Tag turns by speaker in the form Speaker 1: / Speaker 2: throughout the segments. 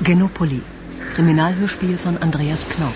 Speaker 1: Genopoli, Kriminalhörspiel von Andreas Knob.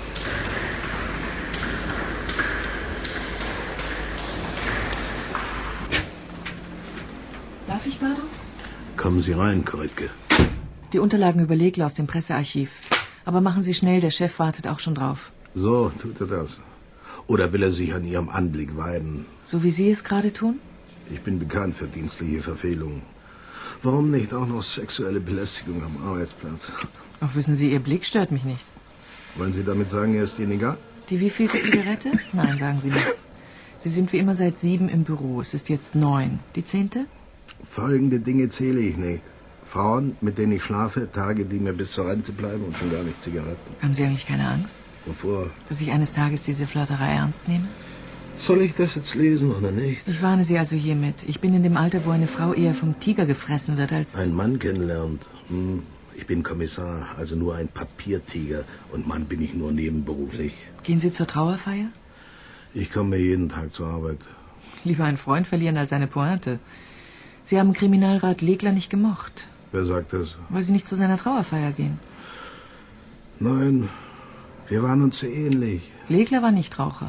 Speaker 2: Darf ich, Bardo?
Speaker 3: Kommen Sie rein, Koritke.
Speaker 2: Die Unterlagen über Legler aus dem Pressearchiv. Aber machen Sie schnell, der Chef wartet auch schon drauf.
Speaker 3: So tut er das. Oder will er sich an Ihrem Anblick weiden?
Speaker 2: So wie Sie es gerade tun?
Speaker 3: Ich bin bekannt für dienstliche Verfehlungen. Warum nicht auch noch sexuelle Belästigung am Arbeitsplatz?
Speaker 2: Ach, wissen Sie, Ihr Blick stört mich nicht.
Speaker 3: Wollen Sie damit sagen, er ist Ihnen egal?
Speaker 2: Die wievielte Zigarette? Nein, sagen Sie nichts. Sie sind wie immer seit 7 im Büro. Es ist jetzt 9. Die 10.?
Speaker 3: Folgende Dinge zähle ich nicht. Frauen, mit denen ich schlafe, Tage, die mir bis zur Rente bleiben und schon gar nicht Zigaretten.
Speaker 2: Haben Sie eigentlich keine Angst?
Speaker 3: Wovor?
Speaker 2: Dass ich eines Tages diese Flirterei ernst nehme?
Speaker 3: Soll ich das jetzt lesen oder nicht?
Speaker 2: Ich warne Sie also hiermit. Ich bin in dem Alter, wo eine Frau eher vom Tiger gefressen wird als...
Speaker 3: Ein Mann kennenlernt. Ich bin Kommissar, also nur ein Papiertiger. Und Mann bin ich nur nebenberuflich.
Speaker 2: Gehen Sie zur Trauerfeier?
Speaker 3: Ich komme jeden Tag zur Arbeit.
Speaker 2: Lieber einen Freund verlieren als eine Pointe. Sie haben Kriminalrat Legler nicht gemocht.
Speaker 3: Wer sagt das?
Speaker 2: Weil Sie nicht zu seiner Trauerfeier gehen.
Speaker 3: Nein, wir waren uns sehr ähnlich.
Speaker 2: Legler war nicht Raucher.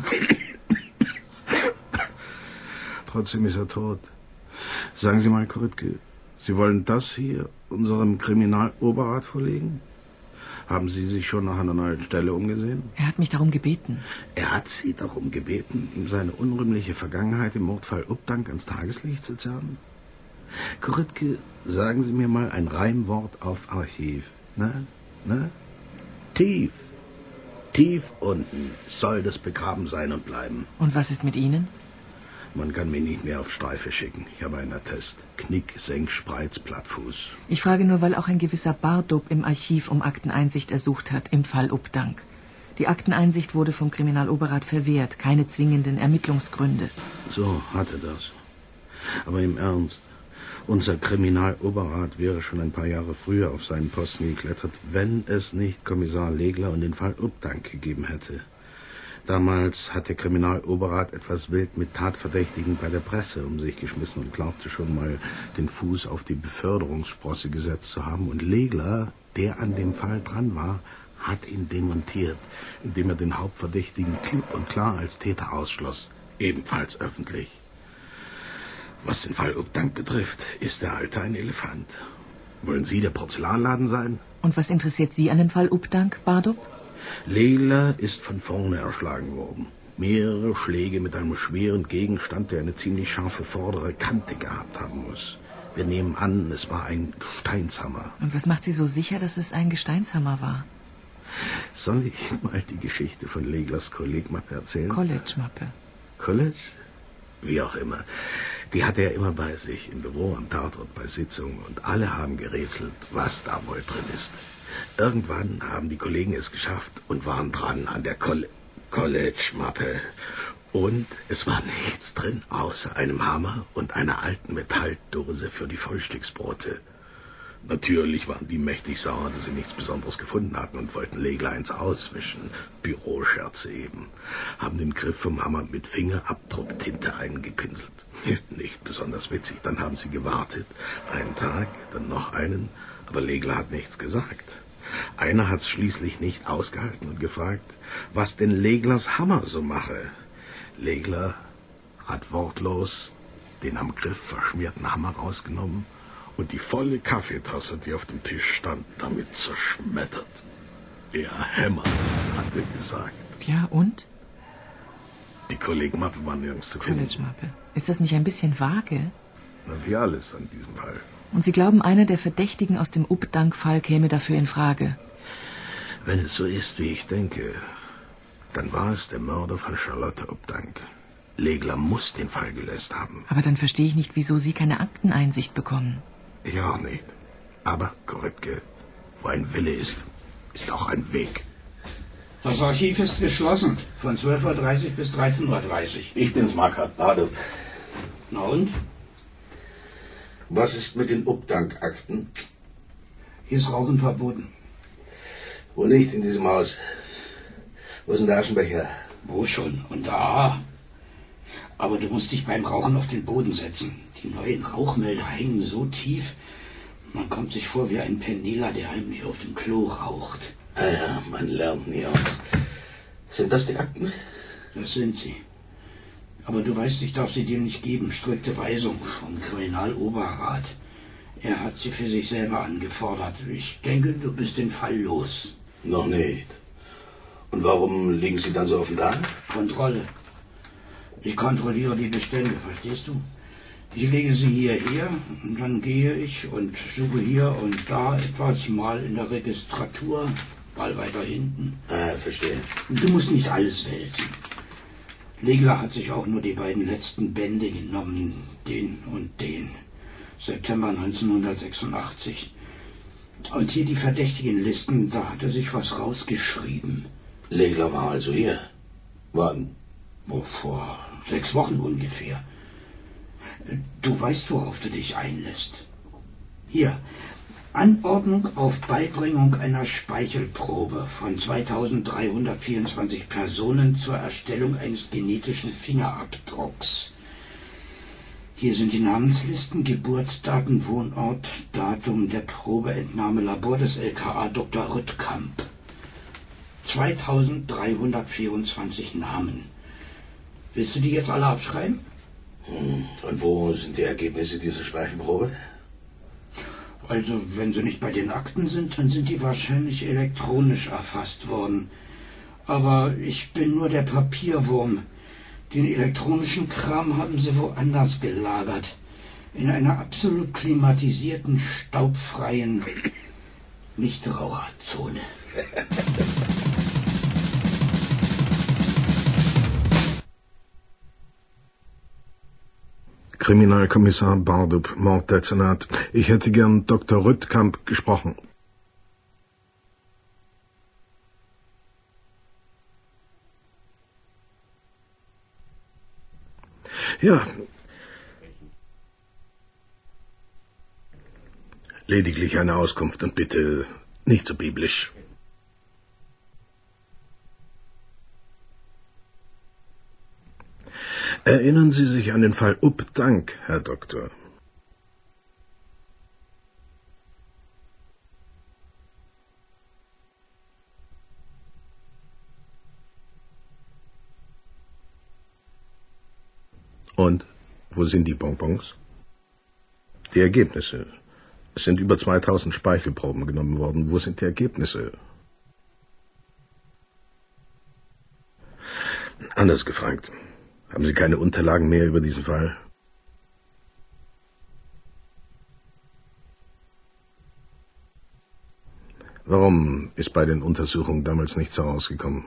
Speaker 3: Trotzdem ist er tot. Sagen Sie mal, Koritke, Sie wollen das hier unserem Kriminaloberrat vorlegen? Haben Sie sich schon nach einer neuen Stelle umgesehen?
Speaker 2: Er hat mich darum gebeten.
Speaker 3: Er hat Sie darum gebeten, ihm seine unrühmliche Vergangenheit im Mordfall Ubdank ans Tageslicht zu zerren? Koritke, sagen Sie mir mal ein Reimwort auf Archiv. Ne? Tief. Tief unten soll das begraben sein und bleiben.
Speaker 2: Und was ist mit Ihnen?
Speaker 3: Man kann mich nicht mehr auf Streife schicken. Ich habe einen Attest. Knick, Senk, Spreiz, Plattfuß.
Speaker 2: Ich frage nur, weil auch ein gewisser Bardup im Archiv um Akteneinsicht ersucht hat, im Fall Ubdank. Die Akteneinsicht wurde vom Kriminaloberrat verwehrt. Keine zwingenden Ermittlungsgründe.
Speaker 3: So hat er das. Aber im Ernst. Unser Kriminaloberrat wäre schon ein paar Jahre früher auf seinen Posten geklettert, wenn es nicht Kommissar Legler und den Fall Ubdank gegeben hätte. Damals hat der Kriminaloberrat etwas wild mit Tatverdächtigen bei der Presse um sich geschmissen und glaubte schon mal, den Fuß auf die Beförderungssprosse gesetzt zu haben. Und Legler, der an dem Fall dran war, hat ihn demontiert, indem er den Hauptverdächtigen klipp und klar als Täter ausschloss. Ebenfalls öffentlich. Was den Fall Ubdank betrifft, ist der Alte ein Elefant. Wollen Sie der Porzellanladen sein?
Speaker 2: Und was interessiert Sie an dem Fall Ubdank, Bardup?
Speaker 3: Legler ist von vorne erschlagen worden. Mehrere Schläge mit einem schweren Gegenstand, der eine ziemlich scharfe vordere Kante gehabt haben muss. Wir nehmen an, es war ein Gesteinshammer.
Speaker 2: Und was macht Sie so sicher, dass es ein Gesteinshammer war?
Speaker 3: Soll ich mal die Geschichte von Leglers Kollegmappe erzählen?
Speaker 2: College-Mappe.
Speaker 3: College? Wie auch immer. Die hatte er immer bei sich, im Büro, am Tatort, bei Sitzungen. Und alle haben gerätselt, was da wohl drin ist. Irgendwann haben die Kollegen es geschafft und waren dran an der College-Mappe. Und es war nichts drin, außer einem Hammer und einer alten Metalldose für die Frühstücksbrote. Natürlich waren die mächtig sauer, dass sie nichts Besonderes gefunden hatten und wollten Legler eins auswischen. Büroscherze eben. Haben den Griff vom Hammer mit Fingerabdrucktinte eingepinselt. Nicht besonders witzig. Dann haben sie gewartet. Einen Tag, dann noch einen. Aber Legler hat nichts gesagt. Einer hat's schließlich nicht ausgehalten und gefragt, was denn Leglers Hammer so mache. Legler hat wortlos den am Griff verschmierten Hammer rausgenommen und die volle Kaffeetasse, die auf dem Tisch stand, damit zerschmettert. Er hämmert, hat er gesagt.
Speaker 2: Ja, und?
Speaker 3: Die Kollegmappe war nirgends zu finden.
Speaker 2: College-Mappe. Ist das nicht ein bisschen vage?
Speaker 3: Na, wie alles an diesem Fall.
Speaker 2: Und Sie glauben, einer der Verdächtigen aus dem Ubdank-Fall käme dafür in Frage?
Speaker 3: Wenn es so ist, wie ich denke, dann war es der Mörder von Charlotte Ubdank. Legler muss den Fall gelöst haben.
Speaker 2: Aber dann verstehe ich nicht, wieso Sie keine Akteneinsicht bekommen.
Speaker 3: Ich auch nicht. Aber, Koritke, wo ein Wille ist, ist auch ein Weg.
Speaker 4: Das Archiv ist geschlossen. Von 12:30 Uhr bis 13:30 Uhr.
Speaker 3: Ich bin's, Markart Bade.
Speaker 4: Na und?
Speaker 3: Was ist mit den Ubdank-Akten?
Speaker 4: Hier ist Rauchen verboten.
Speaker 3: Wo nicht in diesem Haus? Wo ist denn der Aschenbecher?
Speaker 4: Wo schon? Und da. Aber du musst dich beim Rauchen auf den Boden setzen. Die neuen Rauchmelder hängen so tief. Man kommt sich vor wie ein Penela, der heimlich auf dem Klo raucht.
Speaker 3: Ah ja, man lernt nie aus. Sind das die Akten?
Speaker 4: Das sind sie. Aber du weißt, ich darf sie dir nicht geben. Strikte Weisung vom Kriminaloberrat. Er hat sie für sich selber angefordert. Ich denke, du bist den Fall los.
Speaker 3: Noch nicht. Und warum liegen sie dann so offen da?
Speaker 4: Kontrolle. Ich kontrolliere die Bestände, verstehst du? Ich lege sie hierher und dann gehe ich und suche hier und da etwas, mal in der Registratur, mal weiter hinten.
Speaker 3: Verstehe.
Speaker 4: Du musst nicht alles wälzen. Legler hat sich auch nur die beiden letzten Bände genommen, den und den. September 1986. Und hier die verdächtigen Listen, da hat er sich was rausgeschrieben.
Speaker 3: Legler war also hier. Wann?
Speaker 4: Vor 6 Wochen ungefähr. Du weißt, worauf du dich einlässt. Hier, Anordnung auf Beibringung einer Speichelprobe von 2324 Personen zur Erstellung eines genetischen Fingerabdrucks. Hier sind die Namenslisten, Geburtsdaten, Wohnort, Datum der Probeentnahme, Labor des LKA Dr. Rüttkamp. 2324 Namen. Willst du die jetzt alle abschreiben?
Speaker 3: Und wo sind die Ergebnisse dieser Speichelprobe?
Speaker 4: Also, wenn sie nicht bei den Akten sind, dann sind die wahrscheinlich elektronisch erfasst worden. Aber ich bin nur der Papierwurm. Den elektronischen Kram haben sie woanders gelagert. In einer absolut klimatisierten, staubfreien Nichtraucherzone.
Speaker 3: Kriminalkommissar Bardup, Morddezernat. Ich hätte gern Dr. Rüttkamp gesprochen. Ja. Lediglich eine Auskunft und bitte nicht so biblisch. Erinnern Sie sich an den Fall Updank, Herr Doktor? Und wo sind die Bonbons? Die Ergebnisse. Es sind über 2000 Speichelproben genommen worden. Wo sind die Ergebnisse? Anders gefragt. Haben Sie keine Unterlagen mehr über diesen Fall? Warum ist bei den Untersuchungen damals nichts herausgekommen?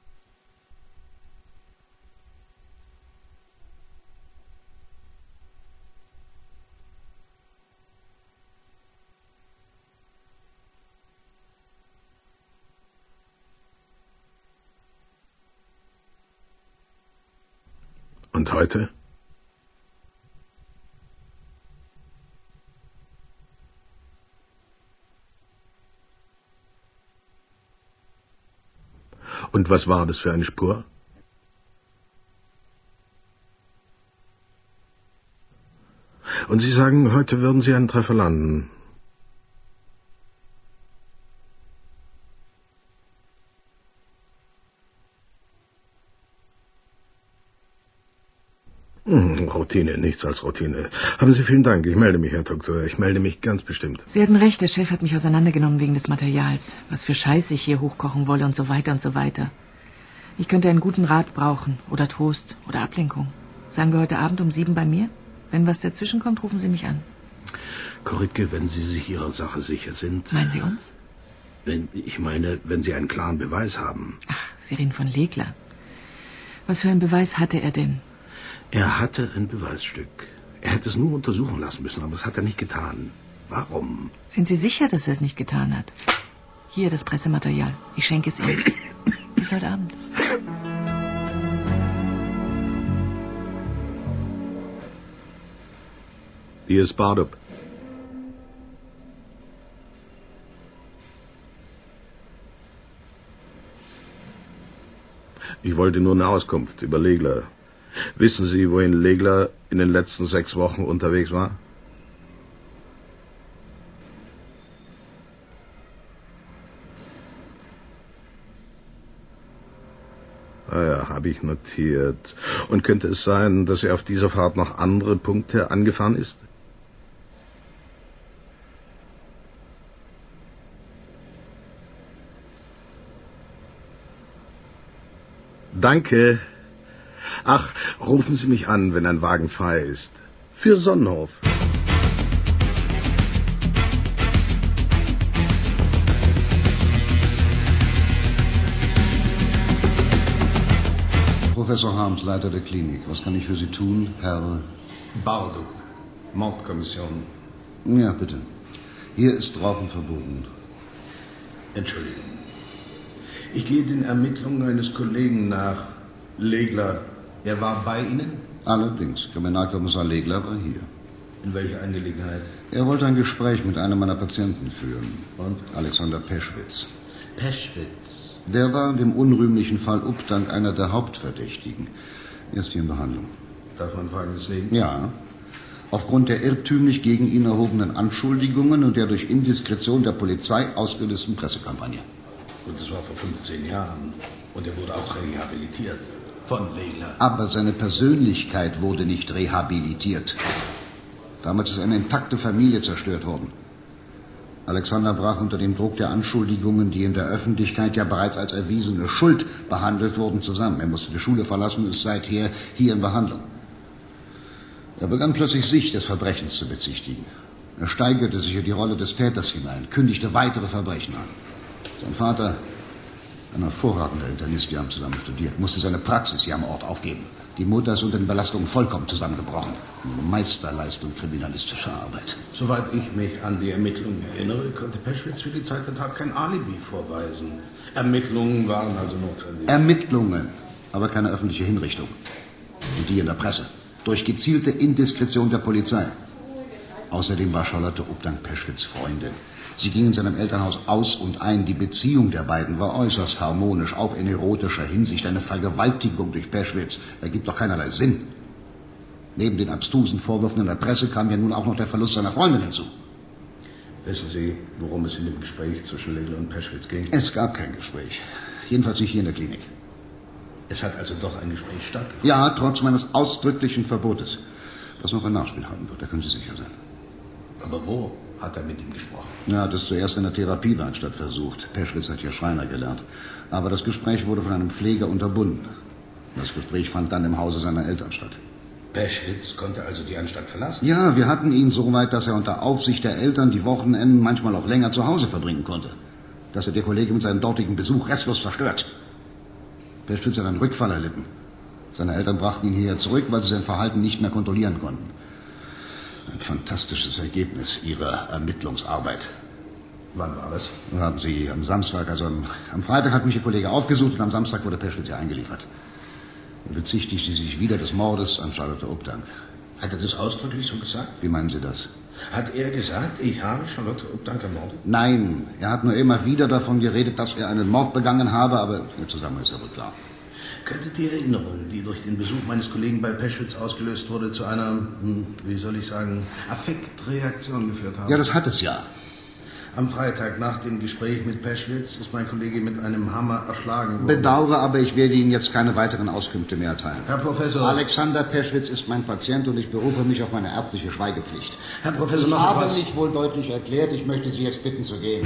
Speaker 3: Und heute? Und was war das für eine Spur? Und Sie sagen, heute würden Sie einen Treffer landen. Routine, nichts als Routine. Haben Sie vielen Dank. Ich melde mich, Herr Doktor. Ich melde mich ganz bestimmt.
Speaker 2: Sie hatten recht, der Chef hat mich auseinandergenommen wegen des Materials. Was für Scheiß ich hier hochkochen wolle und so weiter und so weiter. Ich könnte einen guten Rat brauchen oder Trost oder Ablenkung. Sagen wir heute Abend um 7 bei mir? Wenn was dazwischen kommt, rufen Sie mich an.
Speaker 3: Koritke, wenn Sie sich Ihrer Sache sicher sind...
Speaker 2: Meinen Sie uns?
Speaker 3: Wenn Sie einen klaren Beweis haben.
Speaker 2: Ach, Sie reden von Legler. Was für einen Beweis hatte er denn?
Speaker 3: Er hatte ein Beweisstück. Er hätte es nur untersuchen lassen müssen, aber das hat er nicht getan. Warum?
Speaker 2: Sind Sie sicher, dass er es nicht getan hat? Hier, das Pressematerial. Ich schenke es Ihnen. Bis heute Abend.
Speaker 3: Hier ist Bardup. Ich wollte nur eine Auskunft über Legler. Wissen Sie, wohin Legler in den letzten 6 Wochen unterwegs war? Ja, habe ich notiert. Und könnte es sein, dass er auf dieser Fahrt noch andere Punkte angefahren ist? Danke. Ach, rufen Sie mich an, wenn ein Wagen frei ist. Für Sonnenhof.
Speaker 5: Professor Harms, Leiter der Klinik. Was kann ich für Sie tun, Herr...
Speaker 3: Bardo, Mordkommission.
Speaker 5: Ja, bitte. Hier ist Rauchen verboten.
Speaker 3: Entschuldigung. Ich gehe den Ermittlungen eines Kollegen nach. Legler, er war bei Ihnen?
Speaker 5: Allerdings, Kriminalkommissar Legler war hier.
Speaker 3: In welcher Angelegenheit?
Speaker 5: Er wollte ein Gespräch mit einem meiner Patienten führen.
Speaker 3: Und?
Speaker 5: Alexander Peschwitz.
Speaker 3: Peschwitz.
Speaker 5: Der war in dem unrühmlichen Fall Ubdank einer der Hauptverdächtigen. Er ist hier in Behandlung.
Speaker 3: Darf man fragen, weswegen?
Speaker 5: Ja. Aufgrund der irrtümlich gegen ihn erhobenen Anschuldigungen und der durch Indiskretion der Polizei ausgelösten Pressekampagne.
Speaker 3: Und das war vor 15 Jahren. Und er wurde auch rehabilitiert. Von Legler.
Speaker 5: Aber seine Persönlichkeit wurde nicht rehabilitiert. Damals ist eine intakte Familie zerstört worden. Alexander brach unter dem Druck der Anschuldigungen, die in der Öffentlichkeit ja bereits als erwiesene Schuld behandelt wurden, zusammen. Er musste die Schule verlassen und ist seither hier in Behandlung. Er begann plötzlich sich des Verbrechens zu bezichtigen. Er steigerte sich in die Rolle des Täters hinein, kündigte weitere Verbrechen an. Sein Vater, ein hervorragender Internist, wir haben zusammen studiert, musste seine Praxis hier am Ort aufgeben. Die Mutter ist unter den Belastungen vollkommen zusammengebrochen. Eine Meisterleistung kriminalistischer Arbeit.
Speaker 3: Soweit ich mich an die Ermittlungen erinnere, konnte Peschwitz für die Zeit der Tat kein Alibi vorweisen. Ermittlungen waren also notwendig.
Speaker 5: Ermittlungen, aber keine öffentliche Hinrichtung. Und die in der Presse. Durch gezielte Indiskretion der Polizei. Außerdem war Charlotte Ubdank Peschwitz Freundin. Sie ging in seinem Elternhaus aus und ein. Die Beziehung der beiden war äußerst harmonisch, auch in erotischer Hinsicht. Eine Vergewaltigung durch Peschwitz ergibt doch keinerlei Sinn. Neben den abstrusen Vorwürfen in der Presse kam ja nun auch noch der Verlust seiner Freundin hinzu.
Speaker 3: Wissen Sie, worum es in dem Gespräch zwischen Legler und Peschwitz ging?
Speaker 5: Es gab kein Gespräch. Jedenfalls nicht hier in der Klinik.
Speaker 3: Es hat also doch ein Gespräch stattgefunden?
Speaker 5: Ja, trotz meines ausdrücklichen Verbotes. Das noch ein Nachspiel haben wird, da können Sie sicher sein.
Speaker 3: Aber wo hat er mit ihm gesprochen?
Speaker 5: Er hat es zuerst in der Therapiewerkstatt versucht. Peschwitz hat hier Schreiner gelernt. Aber das Gespräch wurde von einem Pfleger unterbunden. Das Gespräch fand dann im Hause seiner Eltern statt.
Speaker 3: Peschwitz konnte also die Anstalt verlassen?
Speaker 5: Ja, wir hatten ihn so weit, dass er unter Aufsicht der Eltern die Wochenenden manchmal auch länger zu Hause verbringen konnte. Das hat der Kollege mit seinem dortigen Besuch restlos zerstört. Peschwitz hat einen Rückfall erlitten. Seine Eltern brachten ihn hierher zurück, weil sie sein Verhalten nicht mehr kontrollieren konnten. Ein fantastisches Ergebnis Ihrer Ermittlungsarbeit.
Speaker 3: Wann war das?
Speaker 5: Warten Sie, am Samstag, also am Freitag hat mich Ihr Kollege aufgesucht und am Samstag wurde Peschwitz hier eingeliefert. Er bezichtigte sich wieder des Mordes an Charlotte Ubdank.
Speaker 3: Hat er das ausdrücklich so gesagt?
Speaker 5: Wie meinen Sie das?
Speaker 3: Hat er gesagt, ich habe Charlotte Ubdank ermordet?
Speaker 5: Nein, er hat nur immer wieder davon geredet, dass er einen Mord begangen habe, aber der Zusammenhang ist ja wohl klar.
Speaker 3: Könnte die Erinnerung, die durch den Besuch meines Kollegen bei Peschwitz ausgelöst wurde, zu einer, wie soll ich sagen, Affektreaktion geführt haben?
Speaker 5: Ja, das hat es ja.
Speaker 3: Am Freitag nach dem Gespräch mit Peschwitz ist mein Kollege mit einem Hammer erschlagen worden.
Speaker 5: Bedauere, aber ich werde Ihnen jetzt keine weiteren Auskünfte mehr erteilen.
Speaker 3: Herr Professor...
Speaker 5: Alexander Peschwitz ist mein Patient und ich berufe mich auf meine ärztliche Schweigepflicht.
Speaker 3: Herr Professor,
Speaker 5: ich habe
Speaker 3: was...
Speaker 5: mich wohl deutlich erklärt. Ich möchte Sie jetzt bitten zu gehen.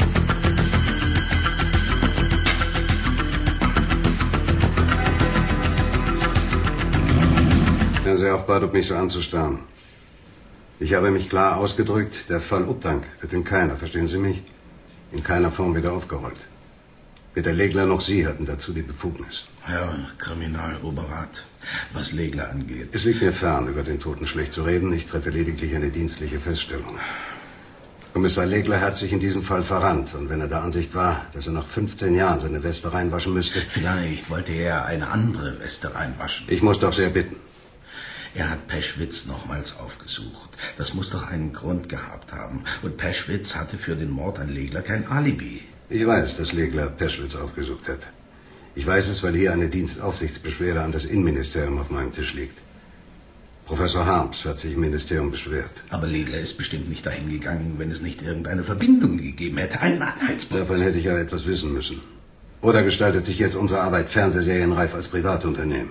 Speaker 6: Hören Sie auf, Bardo, mich so anzustarren. Ich habe mich klar ausgedrückt, der Fall Ubdank wird in keiner, verstehen Sie mich, in keiner Form wieder aufgerollt. Weder Legler noch Sie hatten dazu die Befugnis.
Speaker 3: Herr Kriminaloberrat, was Legler angeht...
Speaker 6: Es liegt mir fern, über den Toten schlecht zu reden. Ich treffe lediglich eine dienstliche Feststellung. Kommissar Legler hat sich in diesem Fall verrannt. Und wenn er der Ansicht war, dass er nach 15 Jahren seine Weste reinwaschen müsste...
Speaker 3: Vielleicht wollte er eine andere Weste reinwaschen.
Speaker 6: Ich muss doch sehr bitten.
Speaker 3: Er hat Peschwitz nochmals aufgesucht. Das muss doch einen Grund gehabt haben. Und Peschwitz hatte für den Mord an Legler kein Alibi.
Speaker 6: Ich weiß, dass Legler Peschwitz aufgesucht hat. Ich weiß es, weil hier eine Dienstaufsichtsbeschwerde an das Innenministerium auf meinem Tisch liegt. Professor Harms hat sich im Ministerium beschwert.
Speaker 3: Aber Legler ist bestimmt nicht dahin gegangen, wenn es nicht irgendeine Verbindung gegeben hätte. Einen Anhaltspunkt.
Speaker 6: Davon hätte ich ja etwas wissen müssen. Oder gestaltet sich jetzt unsere Arbeit fernsehserienreif als Privatunternehmen?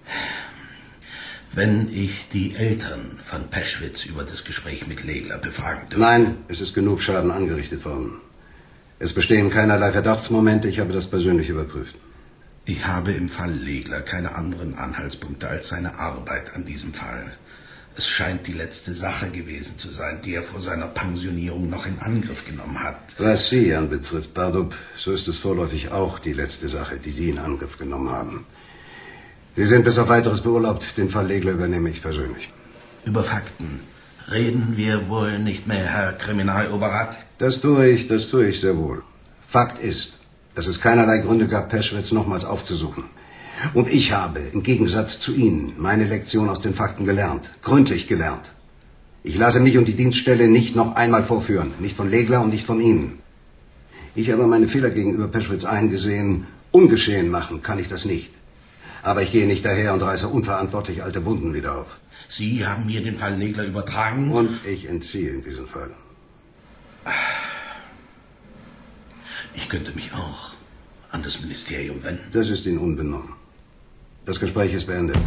Speaker 3: Wenn ich die Eltern von Peschwitz über das Gespräch mit Legler befragen dürfte...
Speaker 6: Nein, es ist genug Schaden angerichtet worden. Es bestehen keinerlei Verdachtsmomente, ich habe das persönlich überprüft.
Speaker 3: Ich habe im Fall Legler keine anderen Anhaltspunkte als seine Arbeit an diesem Fall. Es scheint die letzte Sache gewesen zu sein, die er vor seiner Pensionierung noch in Angriff genommen hat.
Speaker 6: Was Sie anbetrifft, Bardup, so ist es vorläufig auch die letzte Sache, die Sie in Angriff genommen haben. Sie sind bis auf Weiteres beurlaubt. Den Fall Legler übernehme ich persönlich.
Speaker 3: Über Fakten reden wir wohl nicht mehr, Herr Kriminaloberrat?
Speaker 6: Das tue ich sehr wohl. Fakt ist, dass es keinerlei Gründe gab, Peschwitz nochmals aufzusuchen. Und ich habe, im Gegensatz zu Ihnen, meine Lektion aus den Fakten gelernt. Gründlich gelernt. Ich lasse mich und die Dienststelle nicht noch einmal vorführen. Nicht von Legler und nicht von Ihnen. Ich habe meine Fehler gegenüber Peschwitz eingesehen. Ungeschehen machen kann ich das nicht. Aber ich gehe nicht daher und reiße unverantwortlich alte Wunden wieder auf.
Speaker 3: Sie haben mir den Fall Legler übertragen?
Speaker 6: Und ich entziehe in diesem Fall.
Speaker 3: Ich könnte mich auch an das Ministerium wenden.
Speaker 6: Das ist Ihnen unbenommen. Das Gespräch ist beendet.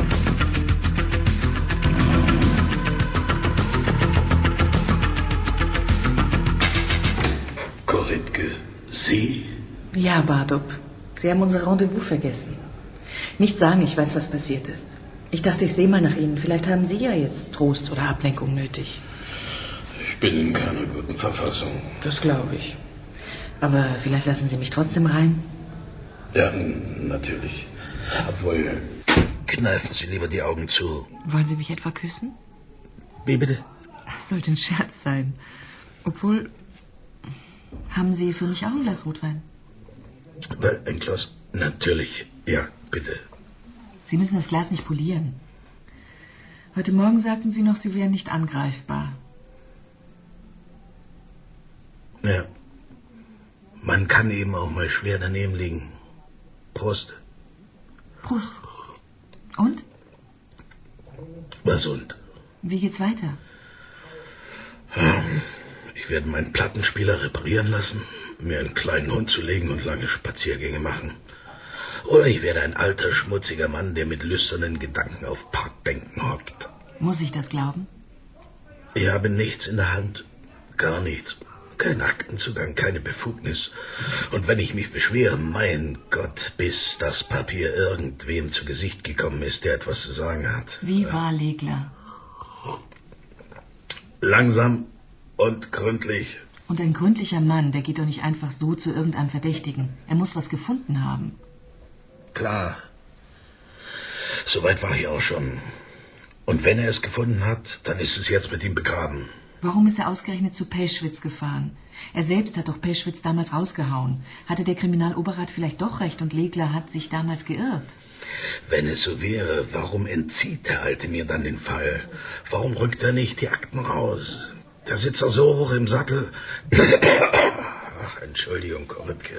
Speaker 3: Koritke, Sie?
Speaker 2: Ja, Bardup. Sie haben unser Rendezvous vergessen. Nicht sagen, ich weiß, was passiert ist. Ich dachte, ich sehe mal nach Ihnen. Vielleicht haben Sie ja jetzt Trost oder Ablenkung nötig.
Speaker 3: Ich bin in keiner guten Verfassung.
Speaker 2: Das glaube ich. Aber vielleicht lassen Sie mich trotzdem rein?
Speaker 3: Ja, natürlich. Obwohl, kneifen Sie lieber die Augen zu.
Speaker 2: Wollen Sie mich etwa küssen?
Speaker 3: Wie bitte?
Speaker 2: Das sollte ein Scherz sein. Obwohl, haben Sie für mich auch ein Glas Rotwein?
Speaker 3: Ein Glas? Natürlich. Ja, bitte.
Speaker 2: Sie müssen das Glas nicht polieren. Heute Morgen sagten Sie noch, Sie wären nicht angreifbar.
Speaker 3: Ja. Man kann eben auch mal schwer daneben liegen. Prost.
Speaker 2: Prost. Und?
Speaker 3: Was und?
Speaker 2: Wie geht's weiter?
Speaker 3: Ich werde meinen Plattenspieler reparieren lassen, mir einen kleinen Hund zulegen und lange Spaziergänge machen. Oder ich werde ein alter, schmutziger Mann, der mit lüsternen Gedanken auf Parkbänken hockt.
Speaker 2: Muss ich das glauben?
Speaker 3: Ich habe nichts in der Hand. Gar nichts. Kein Aktenzugang, keine Befugnis. Und wenn ich mich beschwere, mein Gott, bis das Papier irgendwem zu Gesicht gekommen ist, der etwas zu sagen hat.
Speaker 2: Wie war Legler?
Speaker 3: Langsam und gründlich.
Speaker 2: Und ein gründlicher Mann, der geht doch nicht einfach so zu irgendeinem Verdächtigen. Er muss was gefunden haben.
Speaker 3: Klar. Soweit war ich auch schon. Und wenn er es gefunden hat, dann ist es jetzt mit ihm begraben.
Speaker 2: Warum ist er ausgerechnet zu Peschwitz gefahren? Er selbst hat doch Peschwitz damals rausgehauen. Hatte der Kriminaloberrat vielleicht doch recht und Legler hat sich damals geirrt?
Speaker 3: Wenn es so wäre, warum entzieht der Alte mir dann den Fall? Warum rückt er nicht die Akten raus? Da sitzt er so hoch im Sattel. Ach, Entschuldigung, Koritke.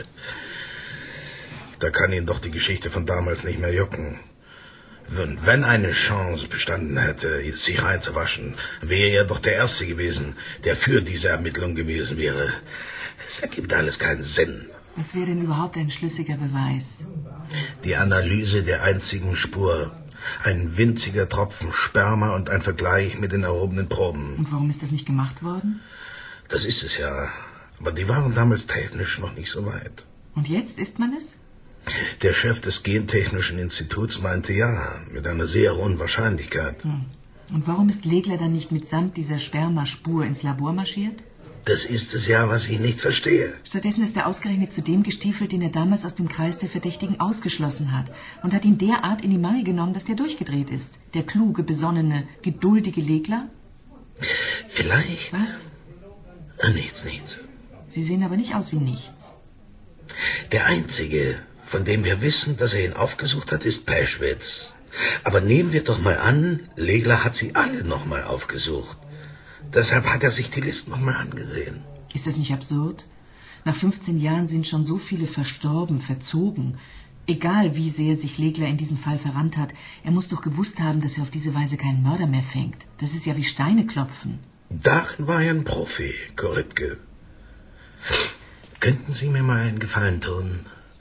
Speaker 3: Da kann ihn doch die Geschichte von damals nicht mehr jucken. Wenn eine Chance bestanden hätte, sich reinzuwaschen, wäre er doch der Erste gewesen, der für diese Ermittlung gewesen wäre. Es ergibt alles keinen Sinn.
Speaker 2: Was wäre denn überhaupt ein schlüssiger Beweis?
Speaker 3: Die Analyse der einzigen Spur. Ein winziger Tropfen Sperma und ein Vergleich mit den erhobenen Proben.
Speaker 2: Und warum ist das nicht gemacht worden?
Speaker 3: Das ist es ja. Aber die waren damals technisch noch nicht so weit.
Speaker 2: Und jetzt ist man es?
Speaker 3: Der Chef des Gentechnischen Instituts meinte ja, mit einer sehr hohen Wahrscheinlichkeit.
Speaker 2: Und warum ist Legler dann nicht mitsamt dieser Spermaspur ins Labor marschiert?
Speaker 3: Das ist es ja, was ich nicht verstehe.
Speaker 2: Stattdessen ist er ausgerechnet zu dem gestiefelt, den er damals aus dem Kreis der Verdächtigen ausgeschlossen hat und hat ihn derart in die Mangel genommen, dass der durchgedreht ist. Der kluge, besonnene, geduldige Legler?
Speaker 3: Vielleicht.
Speaker 2: Was?
Speaker 3: Nichts.
Speaker 2: Sie sehen aber nicht aus wie nichts.
Speaker 3: Der Einzige, von dem wir wissen, dass er ihn aufgesucht hat, ist Peschwitz. Aber nehmen wir doch mal an, Legler hat sie alle nochmal aufgesucht. Deshalb hat er sich die Listen nochmal angesehen.
Speaker 2: Ist das nicht absurd? Nach 15 Jahren sind schon so viele verstorben, verzogen. Egal, wie sehr sich Legler in diesen Fall verrannt hat, er muss doch gewusst haben, dass er auf diese Weise keinen Mörder mehr fängt. Das ist ja wie Steine klopfen.
Speaker 3: Darin war er ein Profi, Koritke. Könnten Sie mir mal einen Gefallen tun?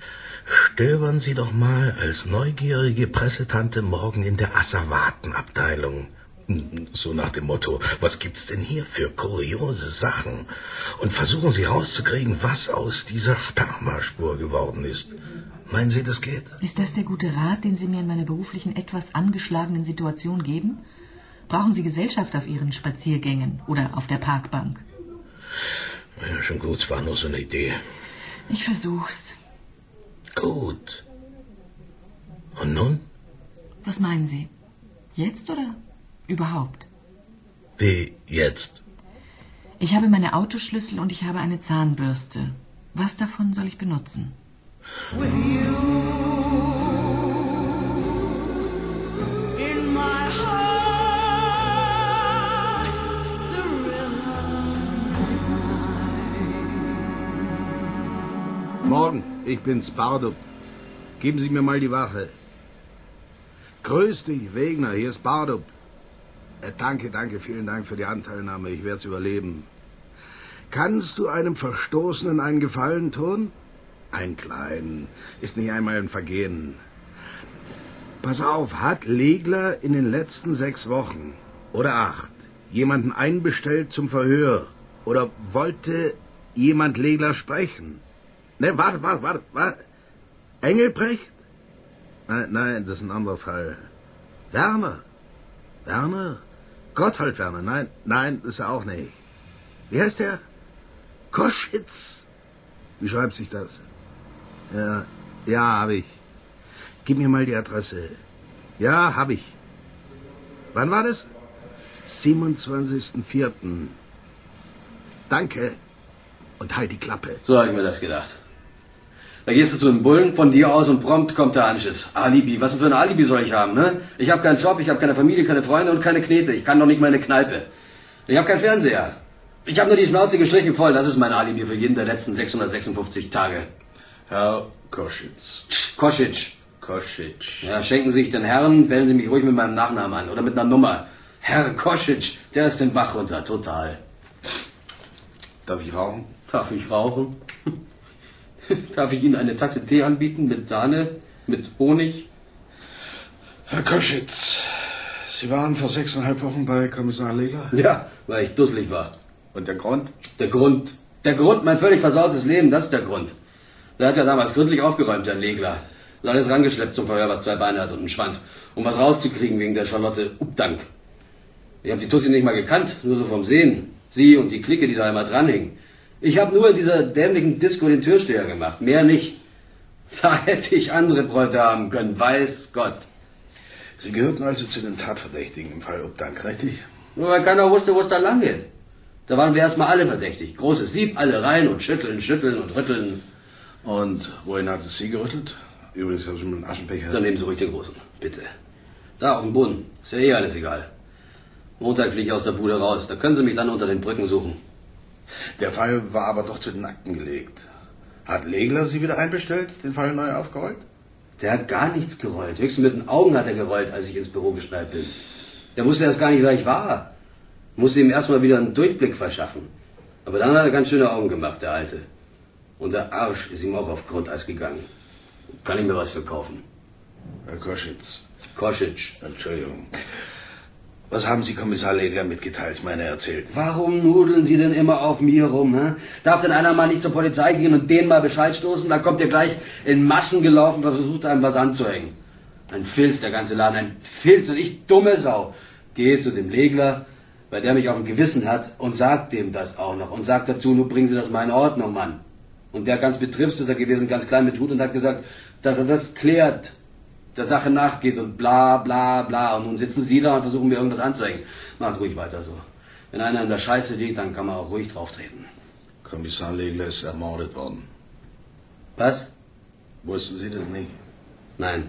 Speaker 3: Stöbern Sie doch mal als neugierige Pressetante morgen in der Asservatenabteilung. So nach dem Motto, was gibt's denn hier für kuriose Sachen? Und versuchen Sie rauszukriegen, was aus dieser Spermaspur geworden ist. Meinen Sie, das geht?
Speaker 2: Ist das der gute Rat, den Sie mir in meiner beruflichen etwas angeschlagenen Situation geben? Brauchen Sie Gesellschaft auf Ihren Spaziergängen oder auf der Parkbank?
Speaker 3: Ja, schon gut, es war nur so eine Idee.
Speaker 2: Ich versuch's.
Speaker 3: Gut. Und nun?
Speaker 2: Was meinen Sie? Jetzt oder überhaupt?
Speaker 3: Wie jetzt?
Speaker 2: Ich habe meine Autoschlüssel und ich habe eine Zahnbürste. Was davon soll ich benutzen?
Speaker 7: With you in my heart, the
Speaker 3: Morgen, ich bin's, Bardup. Geben Sie mir mal die Wache. Grüß dich, Wegner, hier ist Bardup. Danke, vielen Dank für die Anteilnahme, ich werde es überleben. Kannst du einem Verstoßenen einen Gefallen tun? Einen kleinen, ist nicht einmal ein Vergehen. Pass auf, hat Legler in den letzten 6 Wochen oder 8 jemanden einbestellt zum Verhör? Oder wollte jemand Legler sprechen? Ne, warte. Engelbrecht? Nein, das ist ein anderer Fall. Werner? Gotthold Werner? Nein, das ist er auch nicht. Wie heißt der? Koschitz? Wie schreibt sich das? Ja, hab ich. Gib mir mal die Adresse. Ja, hab ich. Wann war das? 27.04. Danke. Und halt die Klappe.
Speaker 8: So habe ich mir das gedacht. Da gehst du zu einem Bullen von dir aus und prompt kommt der Anschiss. Alibi. Was denn für ein Alibi soll ich haben, ne? Ich habe keinen Job, ich habe keine Familie, keine Freunde und keine Knete. Ich kann doch nicht mal in eine Kneipe. Ich habe keinen Fernseher. Ich habe nur die Schnauze gestrichen voll. Das ist mein Alibi für jeden der letzten 656 Tage.
Speaker 3: Herr Koschitz.
Speaker 8: Koschitz. Ja, schenken Sie sich den Herren, bellen Sie mich ruhig mit meinem Nachnamen an. Oder mit einer Nummer. Herr Koschitz, der ist den Bach runter. Total.
Speaker 3: Darf ich rauchen?
Speaker 8: Darf ich rauchen? Darf ich Ihnen eine Tasse Tee anbieten mit Sahne, mit Honig?
Speaker 3: Herr Koschitz, Sie waren vor 6,5 Wochen bei Kommissar Legler?
Speaker 8: Ja, weil ich dusselig war.
Speaker 3: Und der Grund?
Speaker 8: Der Grund, mein völlig versautes Leben, das ist der Grund. Der hat ja damals gründlich aufgeräumt, der Legler. Und alles rangeschleppt zum Verhör, was 2 Beine hat und einen Schwanz, um was rauszukriegen wegen der Charlotte Ubdank. Ich habe die Tussi nicht mal gekannt, nur so vom Sehen. Sie und die Clique, die da immer dranhing. Ich habe nur in dieser dämlichen Disco den Türsteher gemacht, mehr nicht. Da hätte ich andere Bräute haben können, weiß Gott.
Speaker 3: Sie gehörten also zu den Tatverdächtigen im Fall Ubdank, richtig?
Speaker 8: Nur weil keiner wusste, wo es da lang geht. Da waren wir erstmal alle verdächtig. Großes Sieb, alle rein und schütteln und rütteln.
Speaker 3: Und wohin hat es Sie gerüttelt? Übrigens haben Sie einen Aschenbecher.
Speaker 8: Dann nehmen Sie ruhig den Großen, bitte. Da auf dem Boden, ist ja eh alles egal. Montag fliege ich aus der Bude raus, da können Sie mich dann unter den Brücken suchen.
Speaker 3: Der Fall war aber doch zu den Akten gelegt. Hat Legler Sie wieder einbestellt, den Fall neu aufgerollt?
Speaker 8: Der hat gar nichts gerollt. Höchstens mit den Augen hat er gerollt, als ich ins Büro geschnallt bin. Der wusste erst gar nicht, wer ich war. Musste ihm erstmal wieder einen Durchblick verschaffen. Aber dann hat er ganz schöne Augen gemacht, der Alte. Und der Arsch ist ihm auch auf Grundeis gegangen. Kann ich mir was verkaufen.
Speaker 3: Herr Koschitz.
Speaker 8: Koschitz.
Speaker 3: Entschuldigung. Was haben Sie Kommissar Legler mitgeteilt, meine erzählt?
Speaker 8: Warum nudeln Sie denn immer auf mir rum, hä? Darf denn einer mal nicht zur Polizei gehen und denen mal Bescheid stoßen? Da kommt ihr gleich in Massen gelaufen, versucht einem was anzuhängen. Ein Filz, der ganze Laden, ein Filz. Und ich, dumme Sau, gehe zu dem Legler, weil der mich auf dem Gewissen hat, und sagt dem das auch noch. Und sagt dazu, nun bringen Sie das mal in Ordnung, Mann. Und der ganz betriebst ist er gewesen, ganz klein mit Hut, und hat gesagt, dass er das klärt, der Sache nachgeht und bla bla bla. Und nun sitzen Sie da und versuchen mir irgendwas anzuhängen. Macht ruhig weiter so. Wenn einer in der Scheiße liegt, dann kann man auch ruhig drauf treten.
Speaker 3: Kommissar Legler ist ermordet worden.
Speaker 8: Was?
Speaker 3: Wussten Sie das nicht?
Speaker 8: Nein.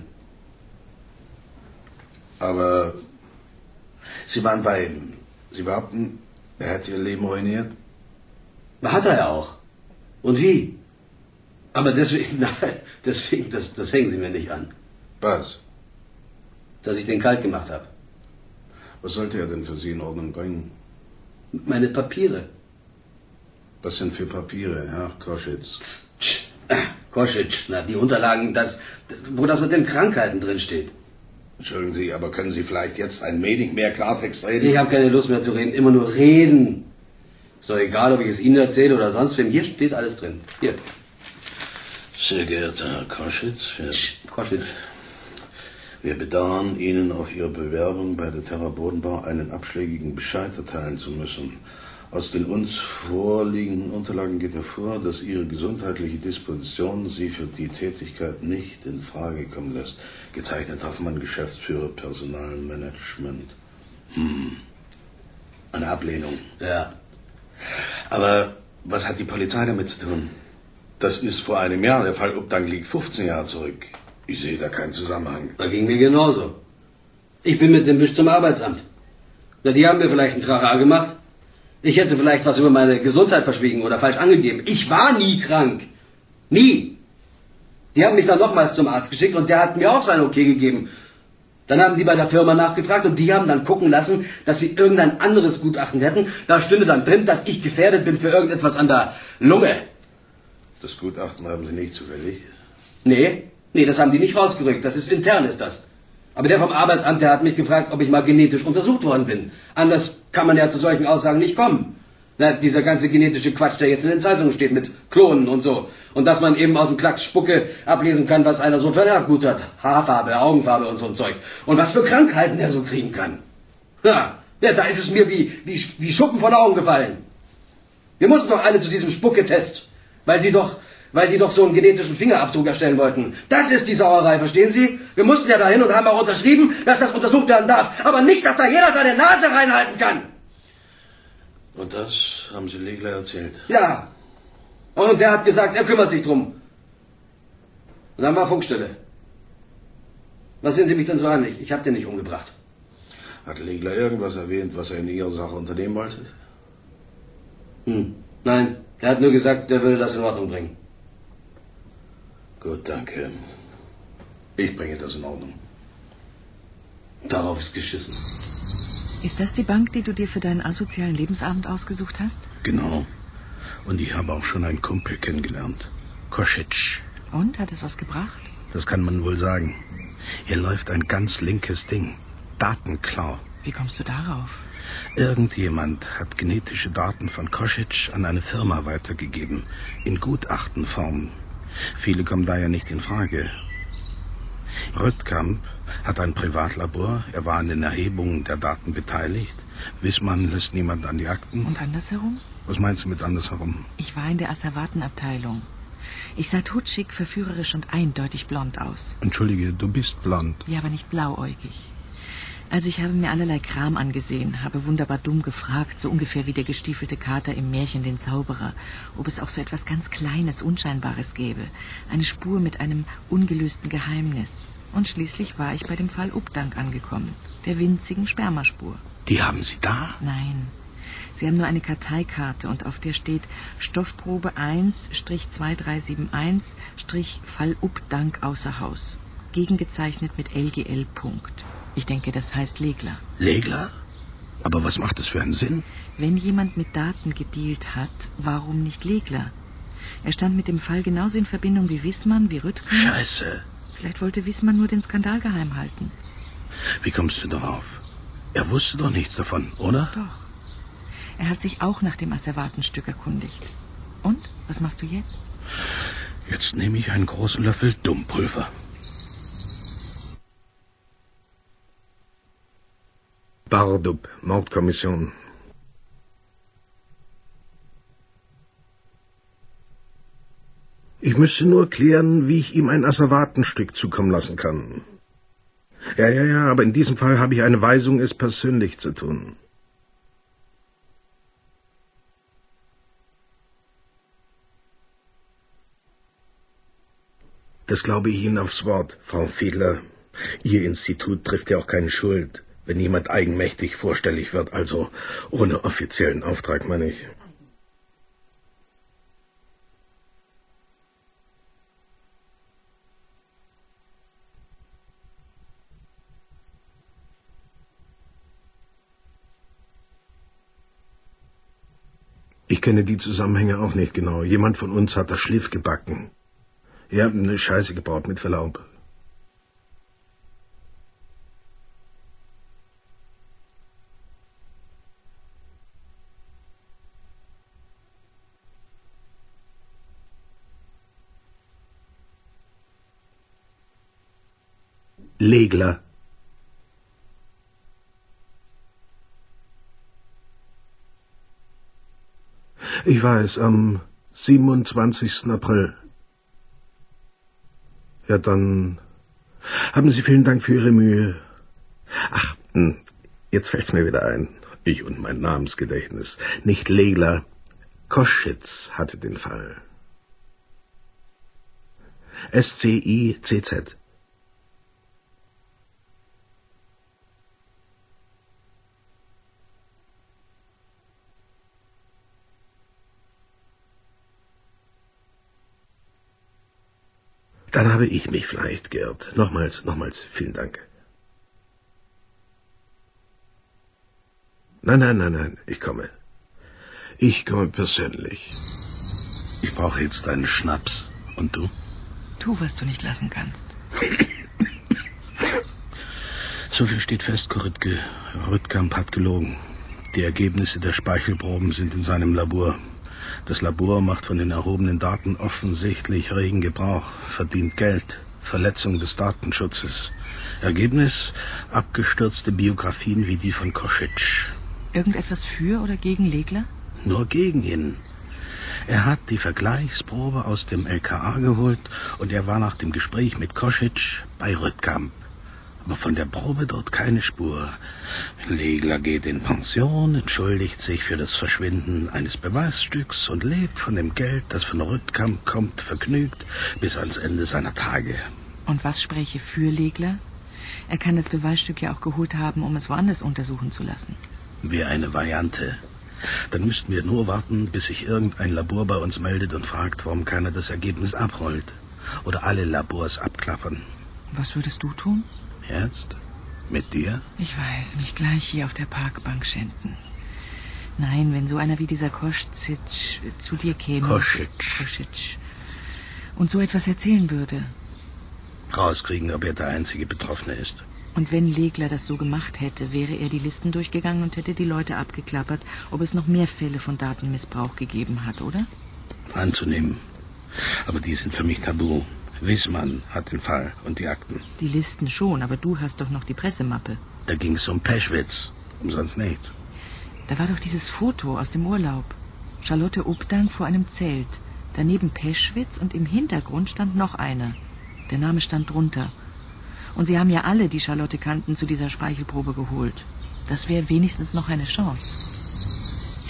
Speaker 3: Aber Sie waren bei ihm. Sie behaupten, er hat Ihr Leben ruiniert?
Speaker 8: Hat er ja auch. Und wie? Aber deswegen, nein, deswegen, das hängen Sie mir nicht an.
Speaker 3: Was?
Speaker 8: Dass ich den kalt gemacht habe.
Speaker 3: Was sollte er denn für Sie in Ordnung bringen?
Speaker 8: Meine Papiere.
Speaker 3: Was sind für Papiere, Herr Koschitz?
Speaker 8: Kosic, na, die Unterlagen, wo das mit den Krankheiten drin steht.
Speaker 3: Entschuldigen Sie, aber können Sie vielleicht jetzt ein wenig mehr Klartext reden?
Speaker 8: Ich habe keine Lust mehr zu reden, immer nur reden. Ist doch egal, ob ich es Ihnen erzähle oder sonst wem. Hier steht alles drin. Hier.
Speaker 3: Sehr geehrter Herr Kosic,
Speaker 8: Kosic.
Speaker 3: wir bedauern, Ihnen auf Ihre Bewerbung bei der Terra Bodenbau einen abschlägigen Bescheid erteilen zu müssen. Aus den uns vorliegenden Unterlagen geht hervor, dass Ihre gesundheitliche Disposition Sie für die Tätigkeit nicht in Frage kommen lässt. Gezeichnet Hoffmann, Geschäftsführer, Personalmanagement. Eine Ablehnung.
Speaker 8: Ja.
Speaker 3: Aber was hat die Polizei damit zu tun? Das ist vor einem Jahr. Der Fall Ubdank liegt 15 Jahre zurück. Ich sehe da keinen Zusammenhang.
Speaker 8: Da ging mir genauso. Ich bin mit dem Wisch zum Arbeitsamt. Na, die haben mir vielleicht einen Trara gemacht. Ich hätte vielleicht was über meine Gesundheit verschwiegen oder falsch angegeben. Ich war nie krank. Nie. Die haben mich dann nochmals zum Arzt geschickt und der hat mir auch sein Okay gegeben. Dann haben die bei der Firma nachgefragt und die haben dann gucken lassen, dass sie irgendein anderes Gutachten hätten. Da stünde dann drin, dass ich gefährdet bin für irgendetwas an der Lunge.
Speaker 3: Das Gutachten haben Sie nicht zufällig?
Speaker 8: Nee, das haben die nicht rausgerückt. Das ist intern, ist das. Aber der vom Arbeitsamt, der hat mich gefragt, ob ich mal genetisch untersucht worden bin. Anders kann man ja zu solchen Aussagen nicht kommen. Na, dieser ganze genetische Quatsch, der jetzt in den Zeitungen steht mit Klonen und so. Und dass man eben aus dem Klacks Spucke ablesen kann, was einer so für ein Erbgut hat. Haarfarbe, Augenfarbe und so ein Zeug. Und was für Krankheiten er so kriegen kann. Ja, da ist es mir wie Schuppen von den Augen gefallen. Wir mussten doch alle zu diesem Spucketest, weil die doch so einen genetischen Fingerabdruck erstellen wollten. Das ist die Sauerei, verstehen Sie? Wir mussten ja dahin und haben auch unterschrieben, dass das untersucht werden darf. Aber nicht, dass da jeder seine Nase reinhalten kann.
Speaker 3: Und das haben Sie Legler erzählt?
Speaker 8: Ja. Und der hat gesagt, er kümmert sich drum. Und dann war Funkstille. Was sehen Sie mich denn so an? Ich hab den nicht umgebracht.
Speaker 3: Hat Legler irgendwas erwähnt, was er in Ihrer Sache unternehmen wollte?
Speaker 8: Nein, er hat nur gesagt, er würde das in Ordnung bringen.
Speaker 3: Gut, danke. Ich bringe das in Ordnung.
Speaker 8: Darauf ist geschissen.
Speaker 2: Ist das die Bank, die du dir für deinen asozialen Lebensabend ausgesucht hast?
Speaker 3: Genau. Und ich habe auch schon einen Kumpel kennengelernt. Kosic.
Speaker 2: Und? Hat es was gebracht?
Speaker 3: Das kann man wohl sagen. Hier läuft ein ganz linkes Ding. Datenklau.
Speaker 2: Wie kommst du darauf?
Speaker 3: Irgendjemand hat genetische Daten von Kosic an eine Firma weitergegeben. In Gutachtenform. Viele kommen daher nicht in Frage. Röttkamp hat ein Privatlabor. Er war an den Erhebungen der Daten beteiligt. Wissmann lässt niemand an die Akten.
Speaker 2: Und andersherum?
Speaker 3: Was meinst du mit andersherum?
Speaker 2: Ich war in der Asservatenabteilung. Ich sah totschig, verführerisch und eindeutig blond aus.
Speaker 3: Entschuldige, du bist blond.
Speaker 2: Ja, aber nicht blauäugig. Also ich habe mir allerlei Kram angesehen, habe wunderbar dumm gefragt, so ungefähr wie der gestiefelte Kater im Märchen Den Zauberer, ob es auch so etwas ganz Kleines, Unscheinbares gäbe. Eine Spur mit einem ungelösten Geheimnis. Und schließlich war ich bei dem Fall Ubdank angekommen, der winzigen Spermaspur.
Speaker 3: Die haben Sie da?
Speaker 2: Nein. Sie haben nur eine Karteikarte und auf der steht Stoffprobe 1-2371-Fall Ubdank außer Haus. Gegengezeichnet mit LGL. Ich denke, das heißt Legler.
Speaker 3: Legler? Aber was macht das für einen Sinn?
Speaker 2: Wenn jemand mit Daten gedealt hat, warum nicht Legler? Er stand mit dem Fall genauso in Verbindung wie Wissmann, wie Rüttgen.
Speaker 3: Scheiße.
Speaker 2: Vielleicht wollte Wissmann nur den Skandal geheim halten.
Speaker 3: Wie kommst du darauf? Er wusste doch nichts davon, oder?
Speaker 2: Doch. Er hat sich auch nach dem Asservatenstück erkundigt. Und? Was machst du jetzt?
Speaker 3: Jetzt nehme ich einen großen Löffel Dummpulver. Bardub, Mordkommission. Ich müsste nur klären, wie ich ihm ein Asservatenstück zukommen lassen kann. Ja, aber in diesem Fall habe ich eine Weisung, es persönlich zu tun. Das glaube ich Ihnen aufs Wort, Frau Fiedler. Ihr Institut trifft ja auch keine Schuld, wenn jemand eigenmächtig vorstellig wird, also ohne offiziellen Auftrag, meine ich. Ich kenne die Zusammenhänge auch nicht genau. Jemand von uns hat das Schliff gebacken. Ihr habt eine Scheiße gebaut, mit Verlaub. Legler. Ich weiß, am 27. April. Ja, dann haben Sie vielen Dank für Ihre Mühe. Ach, jetzt fällt's mir wieder ein. Ich und mein Namensgedächtnis. Nicht Legler, Koschitz hatte den Fall. SCICZ. Dann habe ich mich vielleicht geirrt. Nochmals vielen Dank. Nein, ich komme. Ich komme persönlich. Ich brauche jetzt einen Schnaps. Und du?
Speaker 2: Tu, was du nicht lassen kannst.
Speaker 3: So viel steht fest, Korytke. Rüttkamp hat gelogen. Die Ergebnisse der Speichelproben sind in seinem Labor. Das Labor macht von den erhobenen Daten offensichtlich regen Gebrauch, verdient Geld, Verletzung des Datenschutzes. Ergebnis: abgestürzte Biografien wie die von Koschitsch.
Speaker 2: Irgendetwas für oder gegen Legler?
Speaker 3: Nur gegen ihn. Er hat die Vergleichsprobe aus dem LKA geholt und er war nach dem Gespräch mit Koschitsch bei Rüttkamp. Aber von der Probe dort keine Spur. Legler geht in Pension, entschuldigt sich für das Verschwinden eines Beweisstücks und lebt von dem Geld, das von Rüttkamp kommt, vergnügt bis ans Ende seiner Tage.
Speaker 2: Und was spräche für Legler? Er kann das Beweisstück ja auch geholt haben, um es woanders untersuchen zu lassen.
Speaker 3: Wäre eine Variante. Dann müssten wir nur warten, bis sich irgendein Labor bei uns meldet und fragt, warum keiner das Ergebnis abholt. Oder alle Labors abklappern.
Speaker 2: Was würdest du tun?
Speaker 3: Jetzt? Mit dir?
Speaker 2: Ich weiß, mich gleich hier auf der Parkbank schänden. Nein, wenn so einer wie dieser Koschitsch zu dir käme... Koschitsch. Und so etwas erzählen würde.
Speaker 3: Rauskriegen, ob er der einzige Betroffene ist.
Speaker 2: Und wenn Legler das so gemacht hätte, wäre er die Listen durchgegangen und hätte die Leute abgeklappert, ob es noch mehr Fälle von Datenmissbrauch gegeben hat, oder?
Speaker 3: Anzunehmen. Aber die sind für mich tabu. Wiesmann hat den Fall und die Akten.
Speaker 2: Die Listen schon, aber du hast doch noch die Pressemappe.
Speaker 3: Da ging es um Peschwitz, um sonst nichts.
Speaker 2: Da war doch dieses Foto aus dem Urlaub. Charlotte Ubdank vor einem Zelt. Daneben Peschwitz und im Hintergrund stand noch einer. Der Name stand drunter. Und sie haben ja alle, die Charlotte kannten, zu dieser Speichelprobe geholt. Das wäre wenigstens noch eine Chance.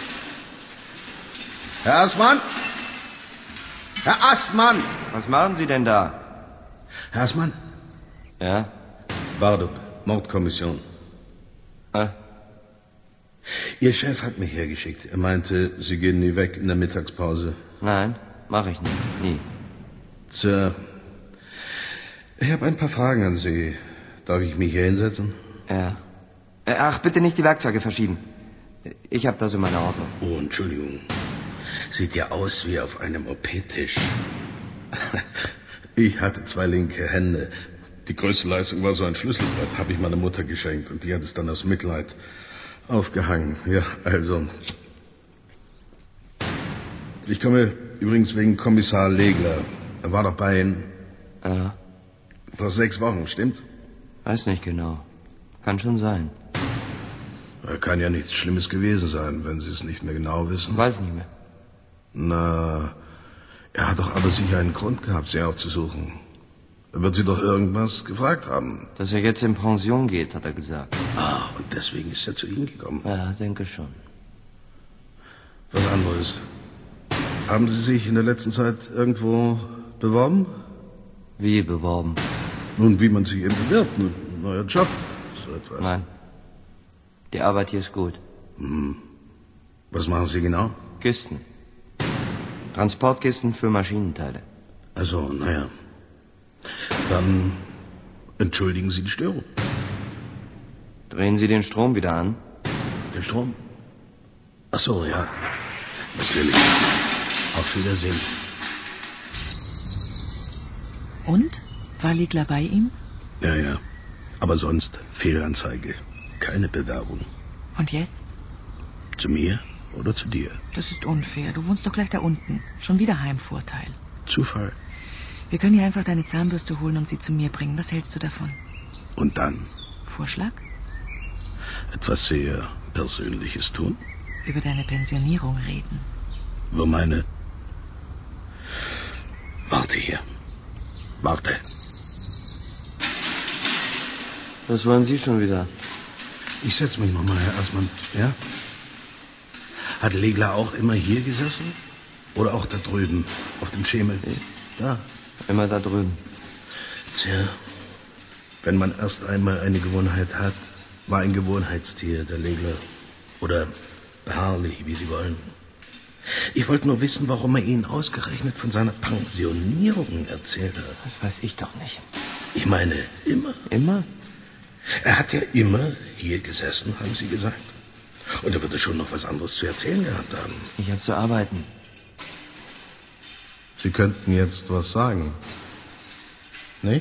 Speaker 5: Herr Assmann? Herr Assmann!
Speaker 9: Was machen Sie denn da?
Speaker 3: Herr Assmann?
Speaker 9: Ja?
Speaker 3: Bardup, Mordkommission.
Speaker 9: Ah.
Speaker 3: Ihr Chef hat mich hergeschickt. Er meinte, Sie gehen nie weg in der Mittagspause.
Speaker 9: Nein, mache ich nicht. Nie.
Speaker 3: Sir, ich habe ein paar Fragen an Sie. Darf ich mich hier hinsetzen?
Speaker 9: Ja. Ach, bitte nicht die Werkzeuge verschieben. Ich habe das in meiner Ordnung.
Speaker 3: Oh, Entschuldigung. Sieht ja aus wie auf einem OP-Tisch. Ich hatte 2 linke Hände. Die größte Leistung war so ein Schlüsselbrett, habe ich meiner Mutter geschenkt. Und die hat es dann aus Mitleid aufgehangen. Ja, also. Ich komme übrigens wegen Kommissar Legler. Er war doch bei Ihnen.
Speaker 9: Ja.
Speaker 3: Vor 6 Wochen, stimmt's?
Speaker 9: Weiß nicht genau. Kann schon sein.
Speaker 3: Kann ja nichts Schlimmes gewesen sein, wenn Sie es nicht mehr genau wissen.
Speaker 9: Weiß nicht mehr.
Speaker 3: Na, er hat doch aber sicher einen Grund gehabt, Sie aufzusuchen. Er wird Sie doch irgendwas gefragt haben.
Speaker 9: Dass er jetzt in Pension geht, hat er gesagt.
Speaker 3: Ah, und deswegen ist er zu Ihnen gekommen.
Speaker 9: Ja, denke schon.
Speaker 3: Was anderes. Haben Sie sich in der letzten Zeit irgendwo beworben?
Speaker 9: Wie beworben?
Speaker 3: Nun, wie man sich eben bewirbt. Ein neuer Job, so etwas.
Speaker 9: Nein. Die Arbeit hier ist gut.
Speaker 3: Hm. Was machen Sie genau?
Speaker 9: Kisten. Transportkisten für Maschinenteile.
Speaker 3: Also, naja. Dann entschuldigen Sie die Störung.
Speaker 9: Drehen Sie den Strom wieder an?
Speaker 3: Den Strom? Ach so, ja. Natürlich. Auf Wiedersehen.
Speaker 2: Und? War Legler bei ihm?
Speaker 3: Ja. Aber sonst Fehlanzeige. Keine Bewerbung.
Speaker 2: Und jetzt?
Speaker 3: Zu mir oder zu dir?
Speaker 2: Das ist unfair. Du wohnst doch gleich da unten. Schon wieder Heimvorteil.
Speaker 3: Zufall.
Speaker 2: Wir können hier einfach deine Zahnbürste holen und sie zu mir bringen. Was hältst du davon?
Speaker 3: Und dann?
Speaker 2: Vorschlag?
Speaker 3: Etwas sehr Persönliches tun?
Speaker 2: Über deine Pensionierung reden.
Speaker 3: Über meine... Warte hier. Warte.
Speaker 9: Was wollen Sie schon wieder?
Speaker 3: Ich setze mich nochmal, Herr Assmann. Ja? Hat Legler auch immer hier gesessen? Oder auch da drüben, auf dem Schemel?
Speaker 9: Ja, immer da drüben.
Speaker 3: Tja, wenn man erst einmal eine Gewohnheit hat, war ein Gewohnheitstier, der Legler. Oder beharrlich, wie Sie wollen. Ich wollte nur wissen, warum er Ihnen ausgerechnet von seiner Pensionierung erzählt hat.
Speaker 9: Das weiß ich doch nicht.
Speaker 3: Ich meine, immer.
Speaker 9: Immer?
Speaker 3: Er hat ja immer hier gesessen, haben Sie gesagt. Und er würde schon noch was anderes zu erzählen gehabt haben.
Speaker 9: Ich habe zu arbeiten.
Speaker 3: Sie könnten jetzt was sagen. Nicht?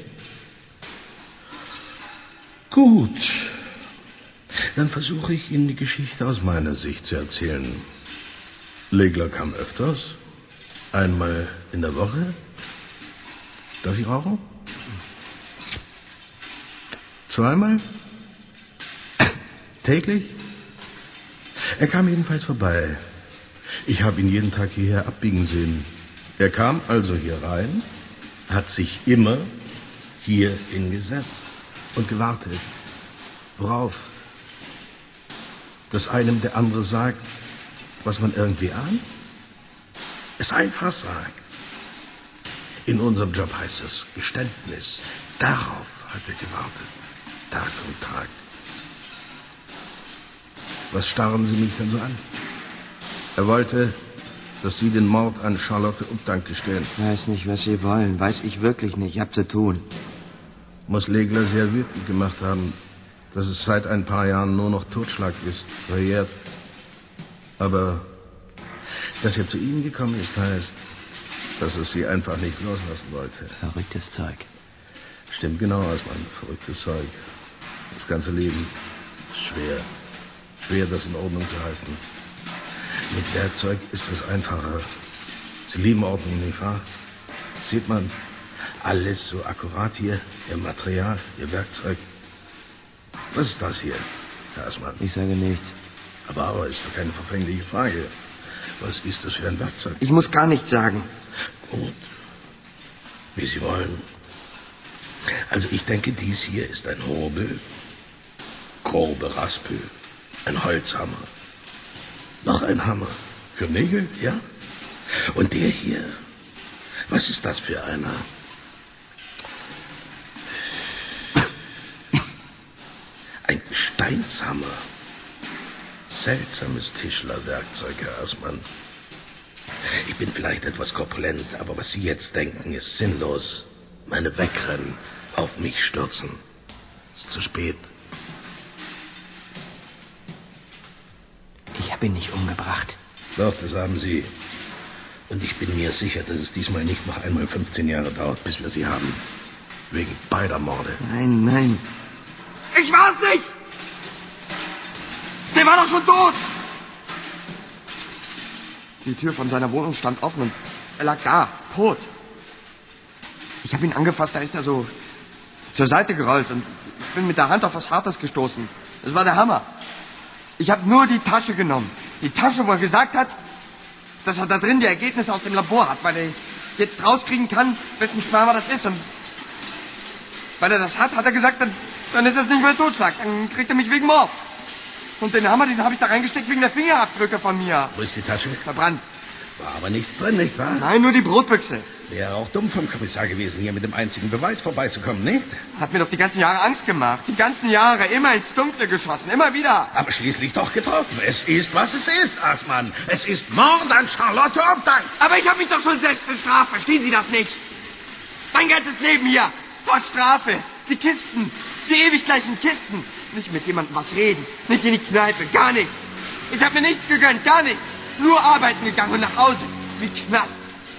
Speaker 3: Gut. Dann versuche ich Ihnen die Geschichte aus meiner Sicht zu erzählen. Legler kam öfters. Einmal in der Woche. Darf ich rauchen? Zweimal? Täglich? Er kam jedenfalls vorbei. Ich habe ihn jeden Tag hierher abbiegen sehen. Er kam also hier rein, hat sich immer hier hingesetzt und gewartet. Worauf? Dass einem der andere sagt, was man irgendwie ahnt? Es einfach sagt. In unserem Job heißt es Geständnis. Darauf hat er gewartet. Tag und Tag. Was starren Sie mich denn so an? Er wollte, dass Sie den Mord an Charlotte Updank gestehen.
Speaker 9: Ich weiß nicht, was Sie wollen. Weiß ich wirklich nicht. Ich hab zu tun.
Speaker 3: Muss Legler sehr wütend gemacht haben, dass es seit ein paar Jahren nur noch Totschlag ist, verjährt. Aber dass er zu Ihnen gekommen ist, heißt, dass er Sie einfach nicht loslassen wollte.
Speaker 9: Verrücktes Zeug.
Speaker 3: Stimmt genau, Assmann. Verrücktes Zeug. Das ganze Leben ist schwer. Schwer, das in Ordnung zu halten. Mit Werkzeug ist es einfacher. Sie lieben Ordnung, nicht wahr? Sieht man, alles so akkurat hier. Ihr Material, Ihr Werkzeug. Was ist das hier, Herr Assmann?
Speaker 9: Ich sage nichts.
Speaker 3: Aber ist doch keine verfängliche Frage. Was ist das für ein Werkzeug?
Speaker 9: Ich muss gar nichts sagen.
Speaker 3: Gut. Wie Sie wollen. Also ich denke, dies hier ist ein Hobel, grobe Raspel, ein Holzhammer, noch ein Hammer für Nägel, ja? Und der hier, was ist das für einer? Ein Gesteinshammer. Seltsames Tischlerwerkzeug, Herr Assmann. Ich bin vielleicht etwas korpulent, aber was Sie jetzt denken, ist sinnlos. Meine wegrennen, auf mich stürzen. Ist zu spät.
Speaker 9: Ich habe ihn nicht umgebracht.
Speaker 3: Doch, das haben Sie. Und ich bin mir sicher, dass es diesmal nicht noch einmal 15 Jahre dauert, bis wir Sie haben. Wegen beider Morde.
Speaker 9: Nein, nein. Ich war's nicht! Der war doch schon tot! Die Tür von seiner Wohnung stand offen und er lag da, tot. Ich habe ihn angefasst, da ist er so zur Seite gerollt und ich bin mit der Hand auf was Hartes gestoßen. Das war der Hammer. Ich habe nur die Tasche genommen. Die Tasche, wo er gesagt hat, dass er da drin die Ergebnisse aus dem Labor hat, weil er jetzt rauskriegen kann, wessen Sperma das ist. Und weil er das hat er gesagt, dann ist das nicht mehr Totschlag. Dann kriegt er mich wegen Mord. Und den Hammer, den habe ich da reingesteckt wegen der Fingerabdrücke von mir.
Speaker 3: Wo ist die Tasche?
Speaker 9: Verbrannt.
Speaker 3: War aber nichts drin, nicht wahr?
Speaker 9: Nein, nur die Brotbüchse.
Speaker 3: Wäre auch dumm vom Kommissar gewesen, hier mit dem einzigen Beweis vorbeizukommen, nicht?
Speaker 9: Hat mir doch die ganzen Jahre Angst gemacht. Die ganzen Jahre immer ins Dunkle geschossen. Immer wieder.
Speaker 3: Aber schließlich doch getroffen. Es ist, was es ist, Assmann. Es ist Mord an Charlotte Updank.
Speaker 9: Aber ich habe mich doch schon selbst bestraft. Verstehen Sie das nicht? Mein ganzes Leben hier. Vor Strafe. Die Kisten. Die ewig gleichen Kisten. Nicht mit jemandem was reden. Nicht in die Kneipe. Gar nichts. Ich habe mir nichts gegönnt. Gar nichts. Nur arbeiten gegangen und nach Hause. Wie Knast.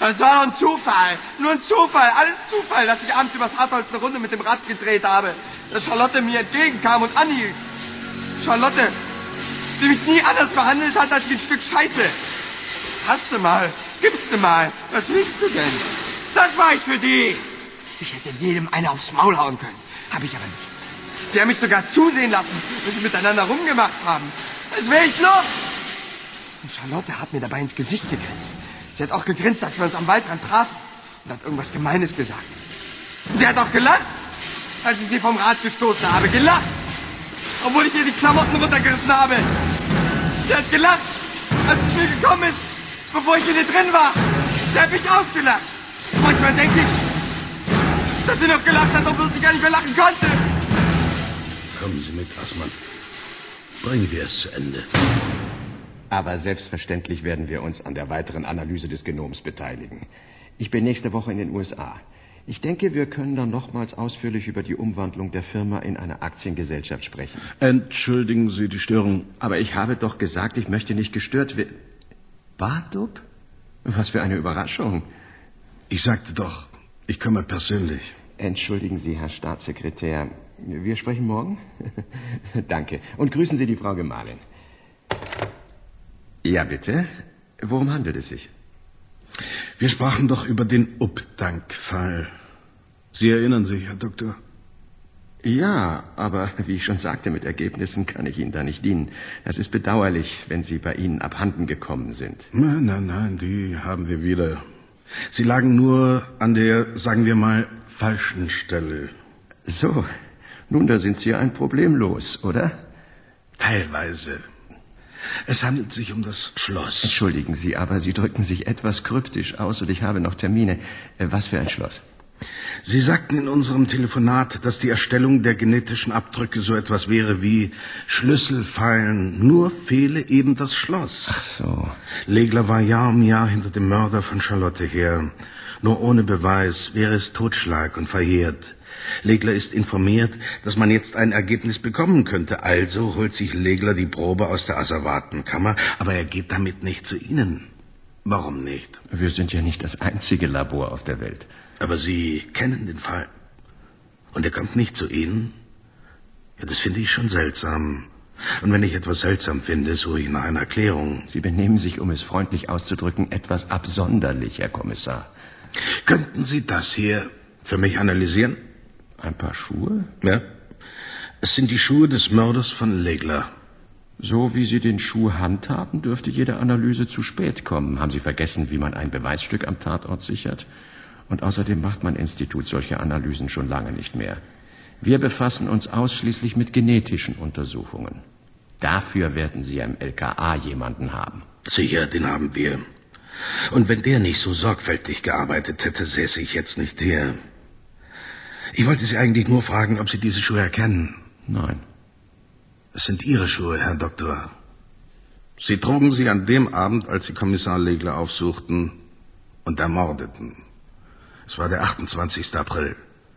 Speaker 9: Das war doch ein Zufall. Nur ein Zufall. Alles Zufall, dass ich abends übers Hartholz eine Runde mit dem Rad gedreht habe. Dass Charlotte mir entgegenkam und anhielt. Charlotte, die mich nie anders behandelt hat als wie ein Stück Scheiße. Hast du mal. Gibst du mal. Was willst du denn? Das war ich für die. Ich hätte jedem eine aufs Maul hauen können. Habe ich aber nicht. Sie haben mich sogar zusehen lassen, wenn sie miteinander rumgemacht haben. Das wäre ich los. Und Charlotte hat mir dabei ins Gesicht gegrinst. Sie hat auch gegrinst, als wir uns am Waldrand trafen. Und hat irgendwas Gemeines gesagt. Und sie hat auch gelacht, als ich sie vom Rad gestoßen habe. Gelacht. Obwohl ich ihr die Klamotten runtergerissen habe. Sie hat gelacht, als es mir gekommen ist, bevor ich in ihr drin war. Sie hat mich ausgelacht. Manchmal denke ich, dass sie noch gelacht hat, obwohl sie gar nicht mehr lachen konnte.
Speaker 3: Kommen Sie mit, Assmann. Bringen wir es zu Ende.
Speaker 10: Aber selbstverständlich werden wir uns an der weiteren Analyse des Genoms beteiligen. Ich bin nächste Woche in den USA. Ich denke, wir können dann nochmals ausführlich über die Umwandlung der Firma in eine Aktiengesellschaft sprechen.
Speaker 3: Entschuldigen Sie die Störung.
Speaker 10: Aber ich habe doch gesagt, ich möchte nicht gestört werden. Bardup? Was für eine Überraschung.
Speaker 3: Ich sagte doch, ich komme persönlich.
Speaker 10: Entschuldigen Sie, Herr Staatssekretär. Wir sprechen morgen? Danke. Und grüßen Sie die Frau Gemahlin. Ja, bitte. Worum handelt es sich?
Speaker 3: Wir sprachen doch über den Updank-Fall. Sie erinnern sich, Herr Doktor?
Speaker 10: Ja, aber wie ich schon sagte, mit Ergebnissen kann ich Ihnen da nicht dienen. Es ist bedauerlich, wenn sie bei Ihnen abhanden gekommen sind.
Speaker 3: Nein, die haben wir wieder. Sie lagen nur an der, sagen wir mal, falschen Stelle.
Speaker 10: So, nun, da sind Sie ja ein Problem los, oder?
Speaker 3: Teilweise. Es handelt sich um das Schloss.
Speaker 10: Entschuldigen Sie, aber Sie drücken sich etwas kryptisch aus und ich habe noch Termine. Was für ein Schloss?
Speaker 3: Sie sagten in unserem Telefonat, dass die Erstellung der genetischen Abdrücke so etwas wäre wie Schlüsselfallen. Nur fehle eben das Schloss.
Speaker 10: Ach so.
Speaker 3: Legler war Jahr um Jahr hinter dem Mörder von Charlotte her. Nur ohne Beweis wäre es Totschlag und verjährt. Legler ist informiert, dass man jetzt ein Ergebnis bekommen könnte. Also holt sich Legler die Probe aus der Asservatenkammer, aber er geht damit nicht zu Ihnen. Warum nicht?
Speaker 10: Wir sind ja nicht das einzige Labor auf der Welt.
Speaker 3: Aber Sie kennen den Fall. Und er kommt nicht zu Ihnen? Ja, das finde ich schon seltsam. Und wenn ich etwas seltsam finde, suche ich nach einer Erklärung.
Speaker 10: Sie benehmen sich, um es freundlich auszudrücken, etwas absonderlich, Herr Kommissar.
Speaker 3: Könnten Sie das hier für mich analysieren?
Speaker 10: Ein paar Schuhe?
Speaker 3: Ja. Es sind die Schuhe des Mörders von Legler.
Speaker 10: So wie Sie den Schuh handhaben, dürfte jede Analyse zu spät kommen. Haben Sie vergessen, wie man ein Beweisstück am Tatort sichert? Und außerdem macht mein Institut solche Analysen schon lange nicht mehr. Wir befassen uns ausschließlich mit genetischen Untersuchungen. Dafür werden Sie im LKA jemanden haben.
Speaker 3: Sicher, den haben wir. Und wenn der nicht so sorgfältig gearbeitet hätte, säße ich jetzt nicht hier. Ich wollte Sie eigentlich nur fragen, ob Sie diese Schuhe erkennen.
Speaker 10: Nein.
Speaker 3: Es sind Ihre Schuhe, Herr Doktor. Sie trugen sie an dem Abend, als Sie Kommissar Legler aufsuchten und ermordeten. Es war der 28. April.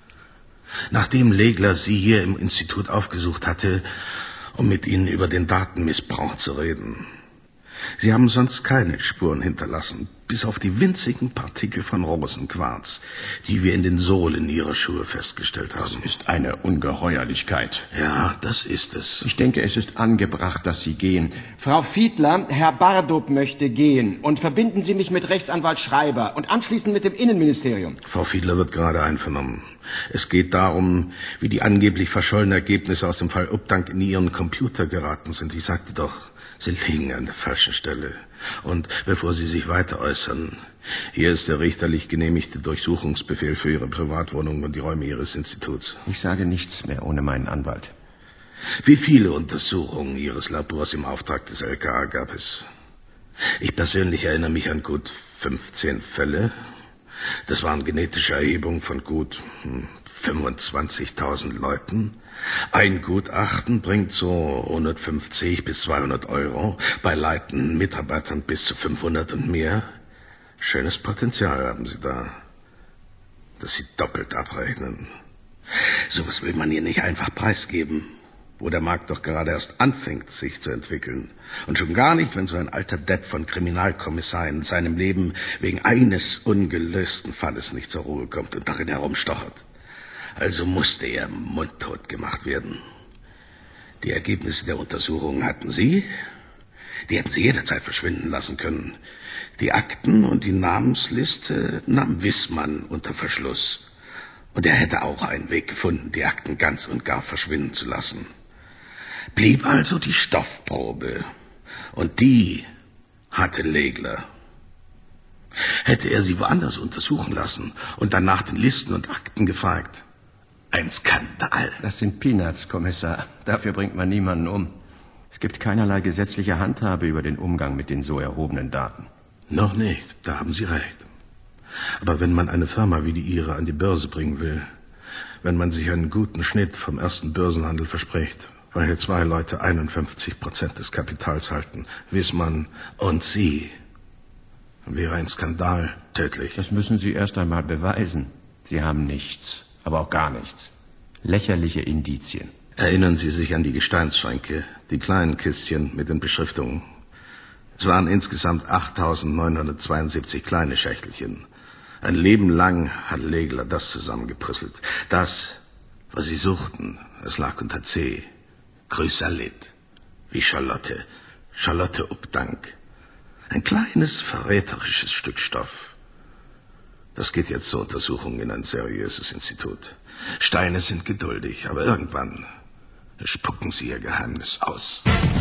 Speaker 3: Nachdem Legler Sie hier im Institut aufgesucht hatte, um mit Ihnen über den Datenmissbrauch zu reden. Sie haben sonst keine Spuren hinterlassen, bis auf die winzigen Partikel von Rosenquarz, die wir in den Sohlen Ihrer Schuhe festgestellt haben.
Speaker 10: Das ist eine Ungeheuerlichkeit.
Speaker 3: Ja, das ist es.
Speaker 10: Ich denke, es ist angebracht, dass Sie gehen. Frau Fiedler, Herr Bardup möchte gehen. Und verbinden Sie mich mit Rechtsanwalt Schreiber und anschließend mit dem Innenministerium.
Speaker 3: Frau Fiedler wird gerade einvernommen. Es geht darum, wie die angeblich verschollenen Ergebnisse aus dem Fall Updank in Ihren Computer geraten sind. Ich sagte doch, Sie liegen an der falschen Stelle. Und bevor Sie sich weiter äußern, hier ist der richterlich genehmigte Durchsuchungsbefehl für Ihre Privatwohnung und die Räume Ihres Instituts.
Speaker 10: Ich sage nichts mehr ohne meinen Anwalt.
Speaker 3: Wie viele Untersuchungen Ihres Labors im Auftrag des LKA gab es? Ich persönlich erinnere mich an gut 15 Fälle. Das waren genetische Erhebungen von gut 25.000 Leuten. Ein Gutachten bringt so 150 bis 200 Euro, bei leitenden Mitarbeitern bis zu 500 und mehr. Schönes Potenzial haben Sie da, dass Sie doppelt abrechnen. Sowas will man hier nicht einfach preisgeben. wo der Markt doch gerade erst anfängt, sich zu entwickeln. Und schon gar nicht, wenn so ein alter Depp von Kriminalkommissar in seinem Leben wegen eines ungelösten Falles nicht zur Ruhe kommt und darin herumstochert. Also musste er mundtot gemacht werden. Die Ergebnisse der Untersuchungen hatten Sie. Die hätten Sie jederzeit verschwinden lassen können. Die Akten und die Namensliste nahm Wissmann unter Verschluss. Und er hätte auch einen Weg gefunden, die Akten ganz und gar verschwinden zu lassen. Blieb also die Stoffprobe. Und die hatte Legler. Hätte er sie woanders untersuchen lassen und dann nach den Listen und Akten gefragt. Ein Skandal.
Speaker 10: Das sind Peanuts, Kommissar. Dafür bringt man niemanden um. Es gibt keinerlei gesetzliche Handhabe über den Umgang mit den so erhobenen Daten.
Speaker 3: Noch nicht, da haben Sie recht. Aber wenn man eine Firma wie die Ihre an die Börse bringen will, wenn man sich einen guten Schnitt vom ersten Börsenhandel verspricht, weil hier 2 Leute 51% des Kapitals halten, Wissmann und Sie, dann wäre ein Skandal tödlich.
Speaker 10: Das müssen Sie erst einmal beweisen. Sie haben nichts, aber auch gar nichts. Lächerliche Indizien.
Speaker 3: Erinnern Sie sich an die Gesteinsschränke, die kleinen Kistchen mit den Beschriftungen. Es waren insgesamt 8.972 kleine Schächtelchen. Ein Leben lang hat Legler das zusammengepuzzelt. Das, was Sie suchten, es lag unter C. Chrysalit, wie Charlotte. Charlotte Updank. Ein kleines, verräterisches Stück Stoff. Das geht jetzt zur Untersuchung in ein seriöses Institut. Steine sind geduldig, aber irgendwann spucken sie ihr Geheimnis aus.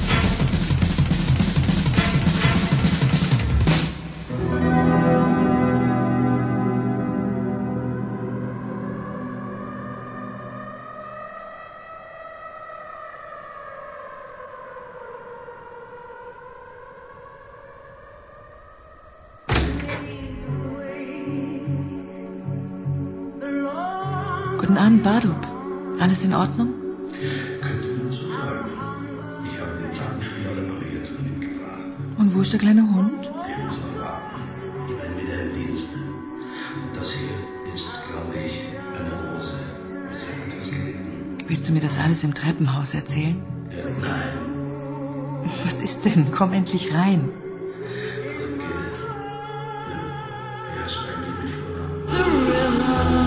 Speaker 2: Guten Abend, Bardub. Alles in Ordnung?
Speaker 3: Könnte man so fragen. Ich habe den Plattenspieler repariert und mitgebracht.
Speaker 2: Und wo ist der kleine Hund?
Speaker 3: Der muss noch warten. Ich bin wieder im Dienst. Und das hier ist, glaube ich, eine Rose. Sie hat etwas gelitten.
Speaker 2: Willst du mir das alles im Treppenhaus erzählen?
Speaker 3: Nein.
Speaker 2: Was ist denn? Komm endlich rein.
Speaker 3: Wie heißt du eigentlich mit Vornamen?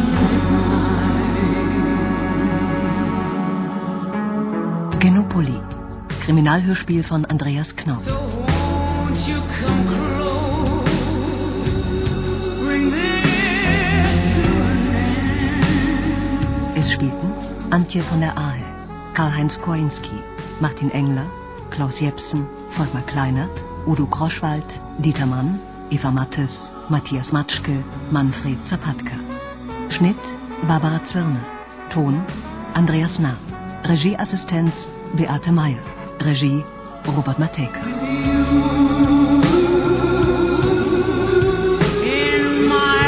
Speaker 1: Genopoli. Kriminalhörspiel von Andreas Knaup.
Speaker 7: So won't you come close, bring this to an end.
Speaker 1: Es spielten Antje von der Ahe, Karl-Heinz Koinski, Martin Engler, Klaus Jepsen, Volkmar Kleinert, Udo Kroschwald, Dieter Mann, Eva Mattes, Matthias Matschke, Manfred Zapatka. Schnitt Barbara Zwirner. Ton Andreas Nahr. Regieassistenz Beate Meyer. Regie Robert Matejka.
Speaker 7: In my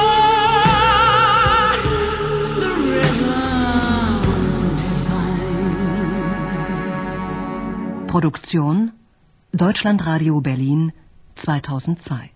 Speaker 7: heart, the rhythm divine.
Speaker 1: Produktion Deutschlandradio Berlin 2002.